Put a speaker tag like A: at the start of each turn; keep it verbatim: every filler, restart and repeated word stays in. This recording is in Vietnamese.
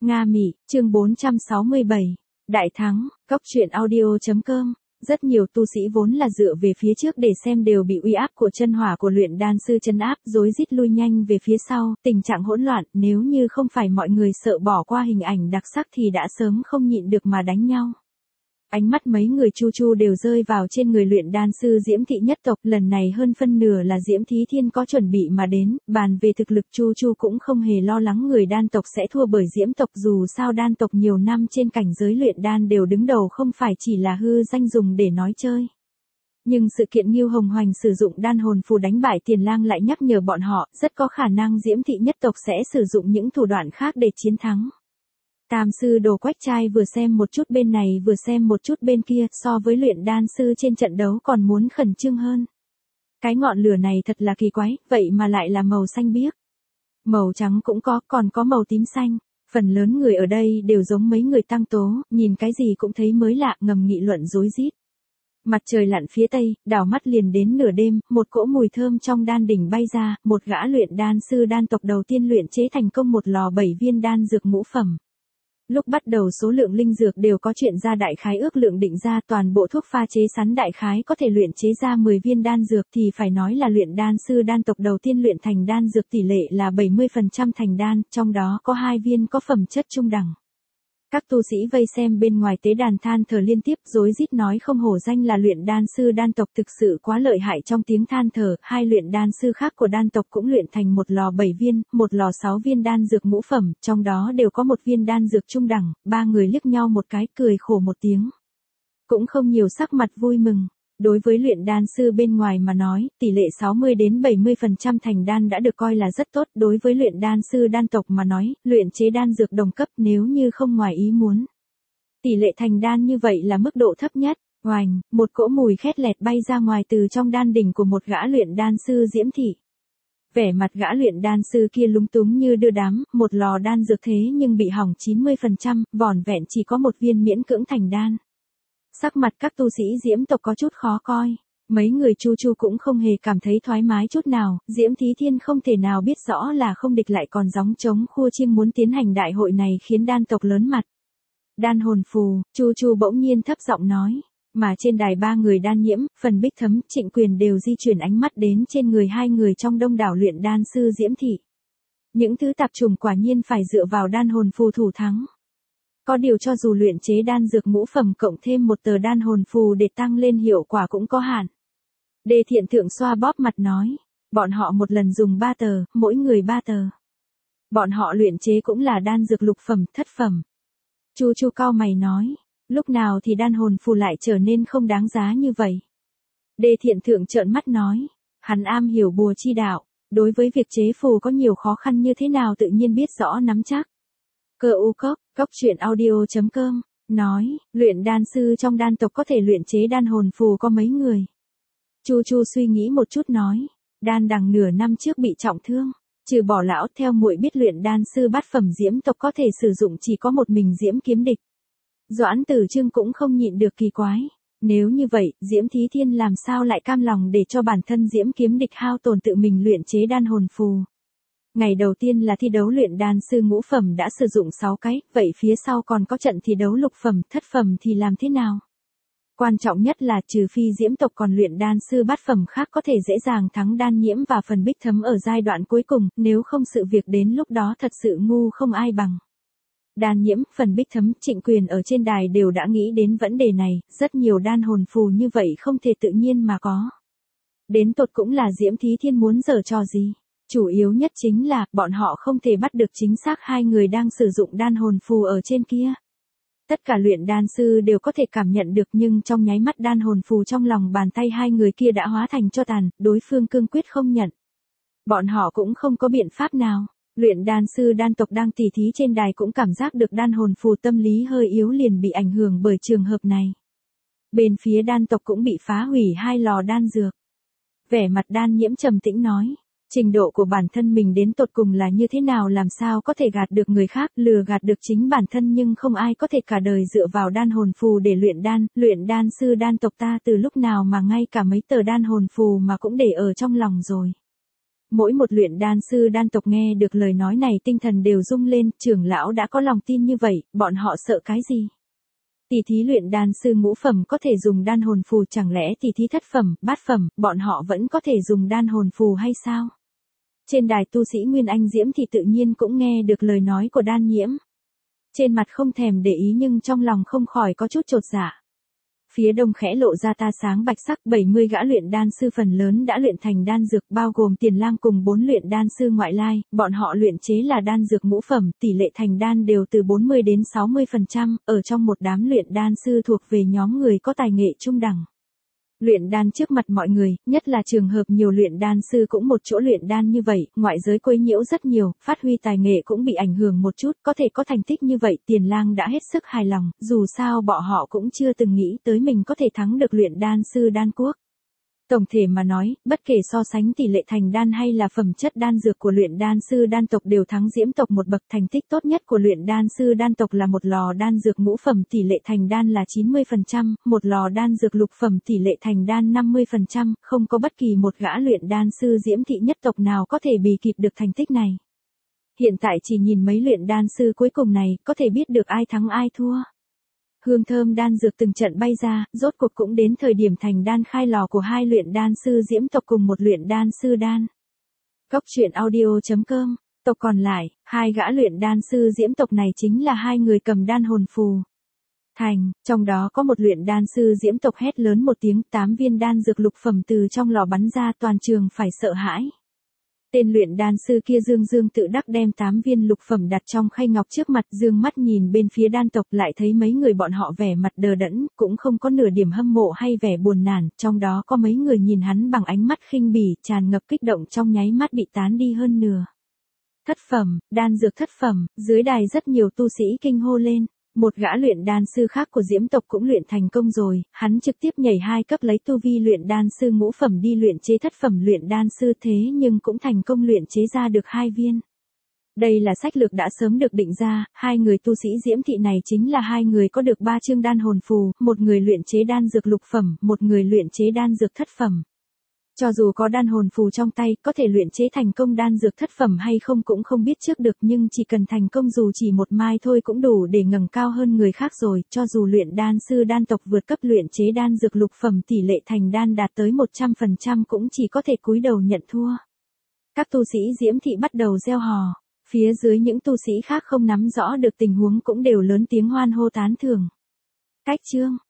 A: Nga Mị, chương bốn trăm sáu mươi bảy. Đại thắng, Cóc truyện audio chấm com. Rất nhiều tu sĩ vốn là dựa về phía trước để xem đều bị uy áp của chân hỏa của luyện đan sư trấn áp, rối rít lui nhanh về phía sau, tình trạng hỗn loạn, nếu như không phải mọi người sợ bỏ qua hình ảnh đặc sắc thì đã sớm không nhịn được mà đánh nhau. Ánh mắt mấy người Chu Chu đều rơi vào trên người luyện đan sư Diễm Thị nhất tộc, lần này hơn phân nửa là Diễm Thí Thiên có chuẩn bị mà đến, bàn về thực lực Chu Chu cũng không hề lo lắng người đan tộc sẽ thua bởi Diễm tộc, dù sao đan tộc nhiều năm trên cảnh giới luyện đan đều đứng đầu, không phải chỉ là hư danh dùng để nói chơi. Nhưng sự kiện Ngưu Hồng Hoành sử dụng đan hồn phù đánh bại Tiền Lang lại nhắc nhở bọn họ, rất có khả năng Diễm Thị nhất tộc sẽ sử dụng những thủ đoạn khác để chiến thắng. Tam sư Đồ Quách Trai vừa xem một chút bên này vừa xem một chút bên kia, so với luyện đan sư trên trận đấu còn muốn khẩn trương hơn. Cái ngọn lửa này thật là kỳ quái, vậy mà lại là màu xanh biếc. Màu trắng cũng có, còn có màu tím xanh. Phần lớn người ở đây đều giống mấy người Tăng Tố, nhìn cái gì cũng thấy mới lạ, ngầm nghị luận rối rít. Mặt trời lặn phía tây, đảo mắt liền đến nửa đêm, một cỗ mùi thơm trong đan đỉnh bay ra, một gã luyện đan sư đan tộc đầu tiên luyện chế thành công một lò bảy viên đan dược ngũ phẩm. Lúc bắt đầu số lượng linh dược đều có chuyện ra đại khái ước lượng định ra, toàn bộ thuốc pha chế sắn đại khái có thể luyện chế ra mười viên đan dược, thì phải nói là luyện đan sư đan tộc đầu tiên luyện thành đan dược tỷ lệ là bảy mươi phần trăm thành đan, trong đó có hai viên có phẩm chất trung đẳng. Các tu sĩ vây xem bên ngoài tế đàn than thở liên tiếp, rối rít nói không hổ danh là luyện đan sư đan tộc, thực sự quá lợi hại. Trong tiếng than thở, hai luyện đan sư khác của đan tộc cũng luyện thành một lò bảy viên, một lò sáu viên đan dược ngũ phẩm, trong đó đều có một viên đan dược trung đẳng. Ba người liếc nhau một cái, cười khổ một tiếng. Cũng không nhiều sắc mặt vui mừng. Đối với luyện đan sư bên ngoài mà nói, tỷ lệ sáu mươi đến bảy mươi phần trăm thành đan đã được coi là rất tốt. Đối với luyện đan sư đan tộc mà nói, luyện chế đan dược đồng cấp nếu như không ngoài ý muốn. Tỷ lệ thành đan như vậy là mức độ thấp nhất. Oành, một cỗ mùi khét lẹt bay ra ngoài từ trong đan đỉnh của một gã luyện đan sư Diễm Thị. Vẻ mặt gã luyện đan sư kia lúng túng như đưa đám, một lò đan dược thế nhưng bị hỏng chín mươi phần trăm, vỏn vẹn chỉ có một viên miễn cưỡng thành đan. Sắc mặt các tu sĩ Diễm tộc có chút khó coi, mấy người Chu Chu cũng không hề cảm thấy thoải mái chút nào, Diễm Thí Thiên không thể nào biết rõ là không địch lại còn gióng trống khua chiêng muốn tiến hành đại hội này khiến đan tộc lớn mặt. Đan hồn phù, Chu Chu bỗng nhiên thấp giọng nói, mà trên đài ba người Đan Nhiễm, Phần Bích Thấm, Trịnh Quyền đều di chuyển ánh mắt đến trên người hai người trong đông đảo luyện đan sư Diễm Thị. Những thứ tạp trùng quả nhiên phải dựa vào đan hồn phù thủ thắng. Có điều cho dù luyện chế đan dược ngũ phẩm cộng thêm một tờ đan hồn phù để tăng lên hiệu quả cũng có hạn. Đề Thiện Thượng xoa bóp mặt nói, bọn họ một lần dùng ba tờ, mỗi người ba tờ. Bọn họ luyện chế cũng là đan dược lục phẩm, thất phẩm. Chu Chu cau mày nói, lúc nào thì đan hồn phù lại trở nên không đáng giá như vậy. Đề Thiện Thượng trợn mắt nói, hắn am hiểu bùa chi đạo, đối với việc chế phù có nhiều khó khăn như thế nào tự nhiên biết rõ nắm chắc. Cơ u cốc, cóc truyện audio chấm com, nói, luyện đan sư trong đan tộc có thể luyện chế đan hồn phù có mấy người. Chu Chu suy nghĩ một chút nói, đan đằng nửa năm trước bị trọng thương, trừ bỏ lão, theo muội biết luyện đan sư bát phẩm Diễm tộc có thể sử dụng chỉ có một mình Diễm kiếm địch. Doãn Tử Trương cũng không nhịn được kỳ quái, nếu như vậy, Diễm Thí Thiên làm sao lại cam lòng để cho bản thân Diễm kiếm địch hao tổn tự mình luyện chế đan hồn phù. Ngày đầu tiên là thi đấu luyện đan sư ngũ phẩm đã sử dụng sáu cái, vậy phía sau còn có trận thi đấu lục phẩm, thất phẩm thì làm thế nào? Quan trọng nhất là trừ phi Diễm tộc còn luyện đan sư bát phẩm khác có thể dễ dàng thắng Đan Nhiễm và Phần Bích Thấm ở giai đoạn cuối cùng, nếu không sự việc đến lúc đó thật sự ngu không ai bằng. Đan Nhiễm, Phần Bích Thấm, Trịnh Quyền ở trên đài đều đã nghĩ đến vấn đề này, rất nhiều đan hồn phù như vậy không thể tự nhiên mà có. Đến tột cũng là Diễm Thí Thiên muốn giở trò gì? Chủ yếu nhất chính là, bọn họ không thể bắt được chính xác hai người đang sử dụng đan hồn phù ở trên kia. Tất cả luyện đan sư đều có thể cảm nhận được, nhưng trong nháy mắt đan hồn phù trong lòng bàn tay hai người kia đã hóa thành tro tàn, đối phương cương quyết không nhận. Bọn họ cũng không có biện pháp nào. Luyện đan sư đan tộc đang tỉ thí trên đài cũng cảm giác được đan hồn phù tâm lý hơi yếu liền bị ảnh hưởng bởi trường hợp này. Bên phía đan tộc cũng bị phá hủy hai lò đan dược. Vẻ mặt Đan Nhiễm trầm tĩnh nói, trình độ của bản thân mình đến tột cùng là như thế nào, làm sao có thể gạt được người khác, lừa gạt được chính bản thân, nhưng không ai có thể cả đời dựa vào đan hồn phù để luyện đan. Luyện đan sư đan tộc ta từ lúc nào mà ngay cả mấy tờ đan hồn phù mà cũng để ở trong lòng rồi. Mỗi một luyện đan sư đan tộc nghe được lời nói này tinh thần đều rung lên, trưởng lão đã có lòng tin như vậy, bọn họ sợ cái gì? Tỷ thí luyện đan sư ngũ phẩm có thể dùng đan hồn phù, chẳng lẽ tỷ thí thất phẩm, bát phẩm, bọn họ vẫn có thể dùng đan hồn phù hay sao? Trên đài tu sĩ Nguyên Anh Diễm thì tự nhiên cũng nghe được lời nói của Đan Nhiễm. Trên mặt không thèm để ý nhưng trong lòng không khỏi có chút chột dạ. Phía đông khẽ lộ ra ta sáng bạch sắc, bảy mươi gã luyện đan sư phần lớn đã luyện thành đan dược, bao gồm Tiền Lang cùng bốn luyện đan sư ngoại lai, bọn họ luyện chế là đan dược ngũ phẩm, tỷ lệ thành đan đều từ bốn mươi đến sáu mươi phần trăm, ở trong một đám luyện đan sư thuộc về nhóm người có tài nghệ trung đẳng. Luyện đan trước mặt mọi người, nhất là trường hợp nhiều luyện đan sư cũng một chỗ luyện đan như vậy, ngoại giới quấy nhiễu rất nhiều, phát huy tài nghệ cũng bị ảnh hưởng một chút, có thể có thành tích như vậy, Tiền Lang đã hết sức hài lòng, dù sao bọn họ cũng chưa từng nghĩ tới mình có thể thắng được luyện đan sư đan quốc. Tổng thể mà nói, bất kể so sánh tỷ lệ thành đan hay là phẩm chất đan dược của luyện đan sư đan tộc đều thắng Diễm tộc một bậc. Thành tích tốt nhất của luyện đan sư đan tộc là một lò đan dược ngũ phẩm tỷ lệ thành đan là chín mươi phần trăm, một lò đan dược lục phẩm tỷ lệ thành đan năm mươi phần trăm, không có bất kỳ một gã luyện đan sư Diễm thị nhất tộc nào có thể bì kịp được thành tích này. Hiện tại chỉ nhìn mấy luyện đan sư cuối cùng này, có thể biết được ai thắng ai thua. Hương thơm đan dược từng trận bay ra, rốt cuộc cũng đến thời điểm thành đan khai lò của hai luyện đan sư Diễm tộc cùng một luyện đan sư đan. Cốc truyện audio chấm com, tộc còn lại, hai gã luyện đan sư Diễm tộc này chính là hai người cầm đan hồn phù. Thành, trong đó có một luyện đan sư Diễm tộc hét lớn một tiếng, tám viên đan dược lục phẩm từ trong lò bắn ra, toàn trường phải sợ hãi. Tên luyện đan sư kia dương dương tự đắc đem tám viên lục phẩm đặt trong khay ngọc trước mặt, dương mắt nhìn bên phía đan tộc, lại thấy mấy người bọn họ vẻ mặt đờ đẫn, cũng không có nửa điểm hâm mộ hay vẻ buồn nản, trong đó có mấy người nhìn hắn bằng ánh mắt khinh bỉ, tràn ngập kích động, trong nháy mắt bị tán đi hơn nửa. Thất phẩm, đan dược thất phẩm, dưới đài rất nhiều tu sĩ kinh hô lên. Một gã luyện đan sư khác của Diễm tộc cũng luyện thành công rồi, hắn trực tiếp nhảy hai cấp lấy tu vi luyện đan sư ngũ phẩm đi luyện chế thất phẩm luyện đan sư, thế nhưng cũng thành công luyện chế ra được hai viên. Đây là sách lược đã sớm được định ra, hai người tu sĩ Diễm thị này chính là hai người có được ba chương đan hồn phù, một người luyện chế đan dược lục phẩm, một người luyện chế đan dược thất phẩm. Cho dù có đan hồn phù trong tay, có thể luyện chế thành công đan dược thất phẩm hay không cũng không biết trước được, nhưng chỉ cần thành công dù chỉ một mai thôi cũng đủ để ngẩng cao hơn người khác rồi, cho dù luyện đan sư đan tộc vượt cấp luyện chế đan dược lục phẩm tỷ lệ thành đan đạt tới một trăm phần trăm cũng chỉ có thể cúi đầu nhận thua. Các tu sĩ Diễm thị bắt đầu reo hò, phía dưới những tu sĩ khác không nắm rõ được tình huống cũng đều lớn tiếng hoan hô tán thưởng. Cách chương